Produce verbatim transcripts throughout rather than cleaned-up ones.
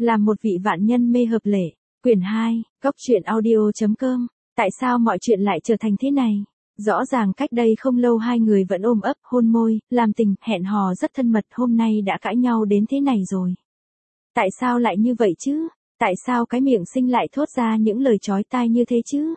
Làm một vị vạn nhân mê hợp lệ. Quyển hai, Góc truyện audio chấm com. Tại sao mọi chuyện lại trở thành thế này? Rõ ràng cách đây không lâu hai người vẫn ôm ấp, hôn môi, làm tình, hẹn hò rất thân mật, hôm nay đã cãi nhau đến thế này rồi. Tại sao lại như vậy chứ? Tại sao cái miệng xinh lại thốt ra những lời chói tai như thế chứ?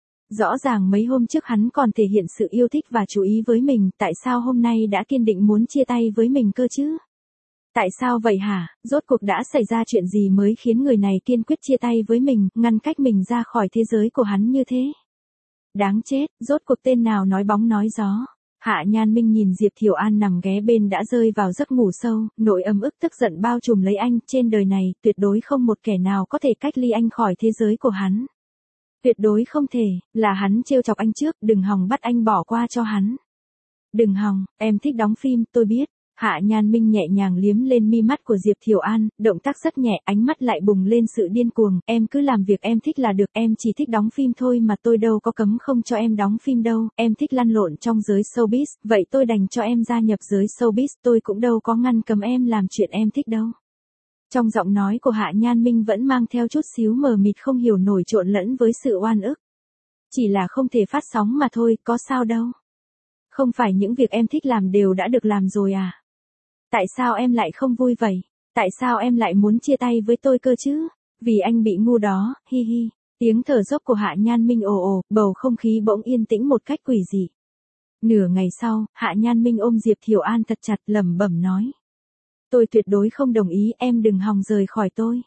Rõ ràng mấy hôm trước hắn còn thể hiện sự yêu thích và chú ý với mình, tại sao hôm nay đã kiên định muốn chia tay với mình cơ chứ? Tại sao vậy hả? Rốt cuộc đã xảy ra chuyện gì mới khiến người này kiên quyết chia tay với mình, ngăn cách mình ra khỏi thế giới của hắn như thế? Đáng chết, rốt cuộc tên nào nói bóng nói gió. Hạ Nhan Minh nhìn Diệp Thiều An nằm ghé bên đã rơi vào giấc ngủ sâu, nỗi ấm ức tức giận bao trùm lấy anh, trên đời này, tuyệt đối không một kẻ nào có thể cách ly anh khỏi thế giới của hắn. Tuyệt đối không thể, là hắn trêu chọc anh trước, đừng hòng bắt anh bỏ qua cho hắn. Đừng hòng, em thích đóng phim, tôi biết. Hạ Nhan Minh nhẹ nhàng liếm lên mi mắt của Diệp Thiều An, động tác rất nhẹ, ánh mắt lại bùng lên sự điên cuồng, em cứ làm việc em thích là được, em chỉ thích đóng phim thôi mà tôi đâu có cấm không cho em đóng phim đâu, em thích lăn lộn trong giới showbiz, vậy tôi đành cho em gia nhập giới showbiz, tôi cũng đâu có ngăn cấm em làm chuyện em thích đâu. Trong giọng nói của Hạ Nhan Minh vẫn mang theo chút xíu mờ mịt không hiểu nổi trộn lẫn với sự oan ức. Chỉ là không thể phát sóng mà thôi, có sao đâu. Không phải những việc em thích làm đều đã được làm rồi à? Tại sao em lại không vui vậy? Tại sao em lại muốn chia tay với tôi cơ chứ? Vì anh bị ngu đó, hi hi. Tiếng thở dốc của Hạ Nhan Minh ồ ồ, bầu không khí bỗng yên tĩnh một cách quỷ dị. Nửa ngày sau, Hạ Nhan Minh ôm Diệp Thiều An thật chặt lẩm bẩm nói. Tôi tuyệt đối không đồng ý, em đừng hòng rời khỏi tôi.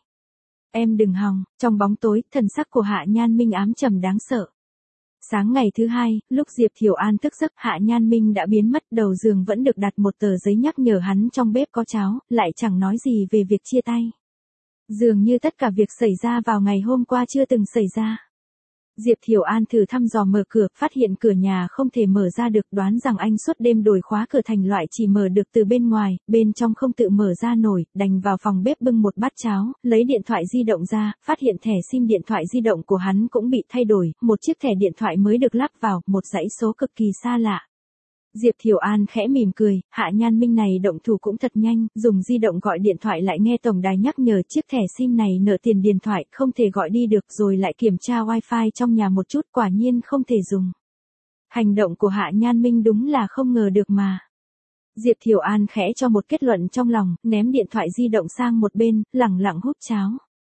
Em đừng hòng, trong bóng tối, thần sắc của Hạ Nhan Minh ám trầm đáng sợ. Sáng ngày thứ hai, lúc Diệp Thiều An thức giấc, Hạ Nhan Minh đã biến mất, đầu giường vẫn được đặt một tờ giấy nhắc nhở hắn trong bếp có cháo, lại chẳng nói gì về việc chia tay. Dường như tất cả việc xảy ra vào ngày hôm qua chưa từng xảy ra. Diệp Thiều An thử thăm dò mở cửa, phát hiện cửa nhà không thể mở ra được, đoán rằng anh suốt đêm đổi khóa cửa thành loại chỉ mở được từ bên ngoài, bên trong không tự mở ra nổi, đành vào phòng bếp bưng một bát cháo, lấy điện thoại di động ra, phát hiện thẻ sim điện thoại di động của hắn cũng bị thay đổi, một chiếc thẻ điện thoại mới được lắp vào, một dãy số cực kỳ xa lạ. Diệp Thiều An khẽ mỉm cười, Hạ Nhan Minh này động thủ cũng thật nhanh, dùng di động gọi điện thoại lại nghe tổng đài nhắc nhở chiếc thẻ sim này nợ tiền điện thoại, không thể gọi đi được, rồi lại kiểm tra wifi trong nhà một chút, quả nhiên không thể dùng. Hành động của Hạ Nhan Minh đúng là không ngờ được mà. Diệp Thiều An khẽ cho một kết luận trong lòng, ném điện thoại di động sang một bên, lẳng lặng hút cháo.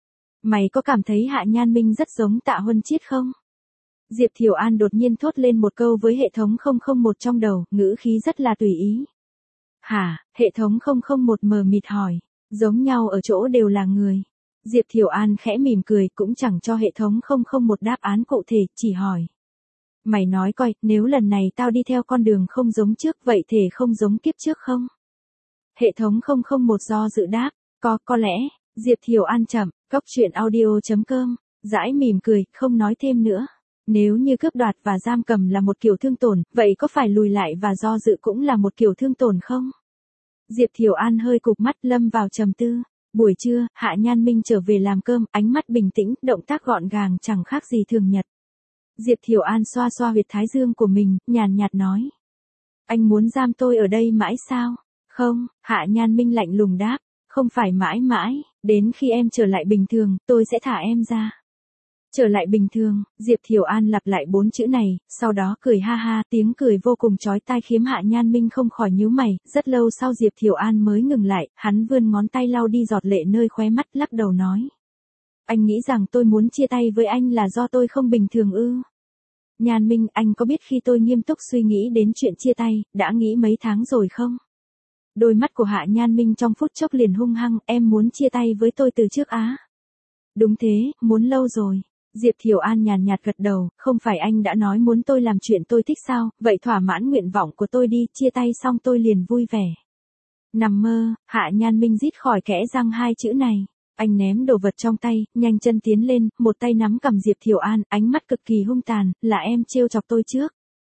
Mày có cảm thấy Hạ Nhan Minh rất giống Tạ Huân Chiết không? Diệp Thiều An đột nhiên thốt lên một câu với hệ thống không không một trong đầu, ngữ khí rất là tùy ý. Hả? Hệ thống không không một mờ mịt hỏi. Giống nhau ở chỗ đều là người. Diệp Thiều An khẽ mỉm cười, cũng chẳng cho hệ thống không không một đáp án cụ thể, chỉ hỏi. Mày nói coi, nếu lần này tao đi theo con đường không giống trước, vậy thể không giống kiếp trước không? Hệ thống không không một do dự đáp, có, có lẽ. Diệp Thiều An chậm, Góc truyện audio chấm com, dãi mỉm cười, không nói thêm nữa. Nếu như cướp đoạt và giam cầm là một kiểu thương tổn, vậy có phải lùi lại và do dự cũng là một kiểu thương tổn không? Diệp Thiều An hơi cụp mắt, lâm vào trầm tư. Buổi trưa, Hạ Nhan Minh trở về làm cơm, ánh mắt bình tĩnh, động tác gọn gàng chẳng khác gì thường nhật. Diệp Thiều An xoa xoa huyệt thái dương của mình, nhàn nhạt nói. Anh muốn giam tôi ở đây mãi sao? Không, Hạ Nhan Minh lạnh lùng đáp. Không phải mãi mãi, đến khi em trở lại bình thường, tôi sẽ thả em ra. Trở lại bình thường, Diệp Thiều An lặp lại bốn chữ này, sau đó cười ha ha, tiếng cười vô cùng chói tai khiến Hạ Nhan Minh không khỏi nhíu mày, rất lâu sau Diệp Thiều An mới ngừng lại, hắn vươn ngón tay lau đi giọt lệ nơi khóe mắt, lắc đầu nói. Anh nghĩ rằng tôi muốn chia tay với anh là do tôi không bình thường ư? Nhan Minh, anh có biết khi tôi nghiêm túc suy nghĩ đến chuyện chia tay, đã nghĩ mấy tháng rồi không? Đôi mắt của Hạ Nhan Minh trong phút chốc liền hung hăng, em muốn chia tay với tôi từ trước á? Đúng thế, muốn lâu rồi. Diệp Thiều An nhàn nhạt gật đầu, không phải anh đã nói muốn tôi làm chuyện tôi thích sao, vậy thỏa mãn nguyện vọng của tôi đi, chia tay xong tôi liền vui vẻ. Nằm mơ, Hạ Nhan Minh rít khỏi kẽ răng hai chữ này. Anh ném đồ vật trong tay, nhanh chân tiến lên, một tay nắm cầm Diệp Thiều An, ánh mắt cực kỳ hung tàn, là em trêu chọc tôi trước.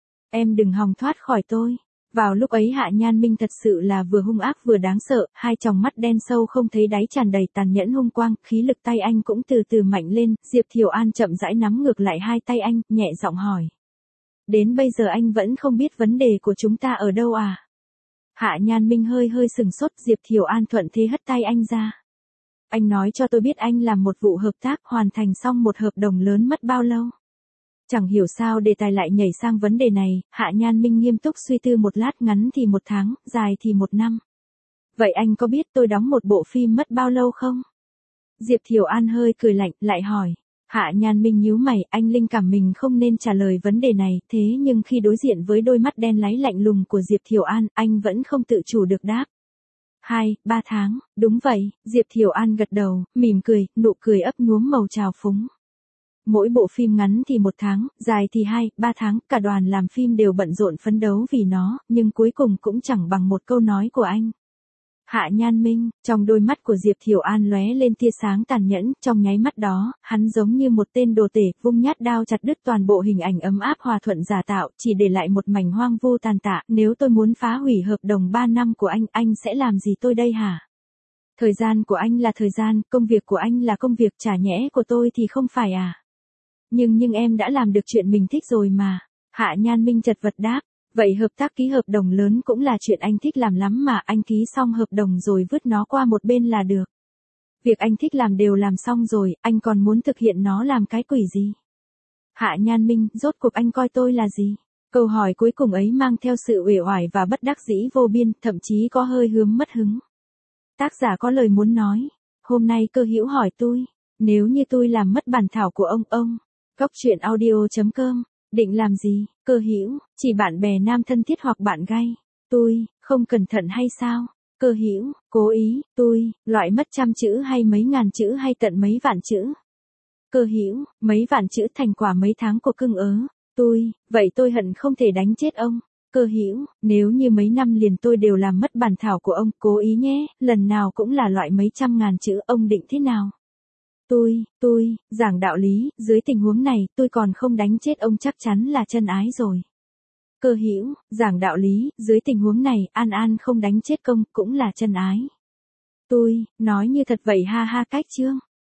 Em đừng hòng thoát khỏi tôi. Vào lúc ấy Hạ Nhan Minh thật sự là vừa hung ác vừa đáng sợ, hai tròng mắt đen sâu không thấy đáy tràn đầy tàn nhẫn hung quang, khí lực tay anh cũng từ từ mạnh lên, Diệp Thiều An chậm rãi nắm ngược lại hai tay anh, nhẹ giọng hỏi. Đến bây giờ anh vẫn không biết vấn đề của chúng ta ở đâu à? Hạ Nhan Minh hơi hơi sừng sốt, Diệp Thiều An thuận thế hất tay anh ra. anh nói cho tôi biết anh làm một vụ hợp tác hoàn thành xong một hợp đồng lớn mất bao lâu. Chẳng hiểu sao đề tài lại nhảy sang vấn đề này, Hạ Nhan Minh nghiêm túc suy tư một lát, ngắn thì một tháng, dài thì một năm. Vậy anh có biết tôi đóng một bộ phim mất bao lâu không? Diệp Thiều An hơi cười lạnh, lại hỏi. Hạ Nhan Minh nhíu mày, anh linh cảm mình không nên trả lời vấn đề này, thế nhưng khi đối diện với đôi mắt đen láy lạnh lùng của Diệp Thiều An, anh vẫn không tự chủ được đáp. Hai, ba tháng, đúng vậy, Diệp Thiều An gật đầu, mỉm cười, nụ cười ấp nhuốm màu trào phúng. Mỗi bộ phim ngắn thì một tháng, dài thì hai, ba tháng, cả đoàn làm phim đều bận rộn phấn đấu vì nó, nhưng cuối cùng cũng chẳng bằng một câu nói của anh. Hạ Nhan Minh, trong đôi mắt của Diệp Thiều An lóe lên tia sáng tàn nhẫn, trong nháy mắt đó, hắn giống như một tên đồ tể, vung nhát đao chặt đứt toàn bộ hình ảnh ấm áp hòa thuận giả tạo, chỉ để lại một mảnh hoang vu tàn tạ, nếu tôi muốn phá hủy hợp đồng ba năm của anh, anh sẽ làm gì tôi đây hả? Thời gian của anh là thời gian, công việc của anh là công việc, chả nhẽ của tôi thì không phải à? Nhưng nhưng em đã làm được chuyện mình thích rồi mà. Hạ Nhan Minh chật vật đáp. Vậy hợp tác ký hợp đồng lớn cũng là chuyện anh thích làm lắm mà, anh ký xong hợp đồng rồi vứt nó qua một bên là được. Việc anh thích làm đều làm xong rồi, anh còn muốn thực hiện nó làm cái quỷ gì? Hạ Nhan Minh, rốt cuộc anh coi tôi là gì? Câu hỏi cuối cùng ấy mang theo sự uể oải và bất đắc dĩ vô biên, thậm chí có hơi hướm mất hứng. Tác giả có lời muốn nói. Hôm nay Cơ Hữu hỏi tôi, nếu như tôi làm mất bản thảo của ông, ông, góc truyện audio chấm com, định làm gì? Cơ Hữu, chỉ bạn bè nam thân thiết hoặc bạn gay. Tôi, không cẩn thận hay sao? Cơ Hữu, cố ý, tôi, loại mất trăm chữ hay mấy ngàn chữ hay tận mấy vạn chữ? Cơ Hữu, mấy vạn chữ thành quả mấy tháng của cưng ớ. Tôi, vậy tôi hận không thể đánh chết ông. Cơ Hữu, nếu như mấy năm liền tôi đều làm mất bản thảo của ông, cố ý nhé, lần nào cũng là loại mấy trăm ngàn chữ, ông định thế nào? Tôi, tôi, giảng đạo lý, dưới tình huống này, tôi còn không đánh chết ông chắc chắn là chân ái rồi. Cơ Hữu, giảng đạo lý, dưới tình huống này, An An không đánh chết công, cũng là chân ái. Tôi, nói như thật vậy ha ha cách chương.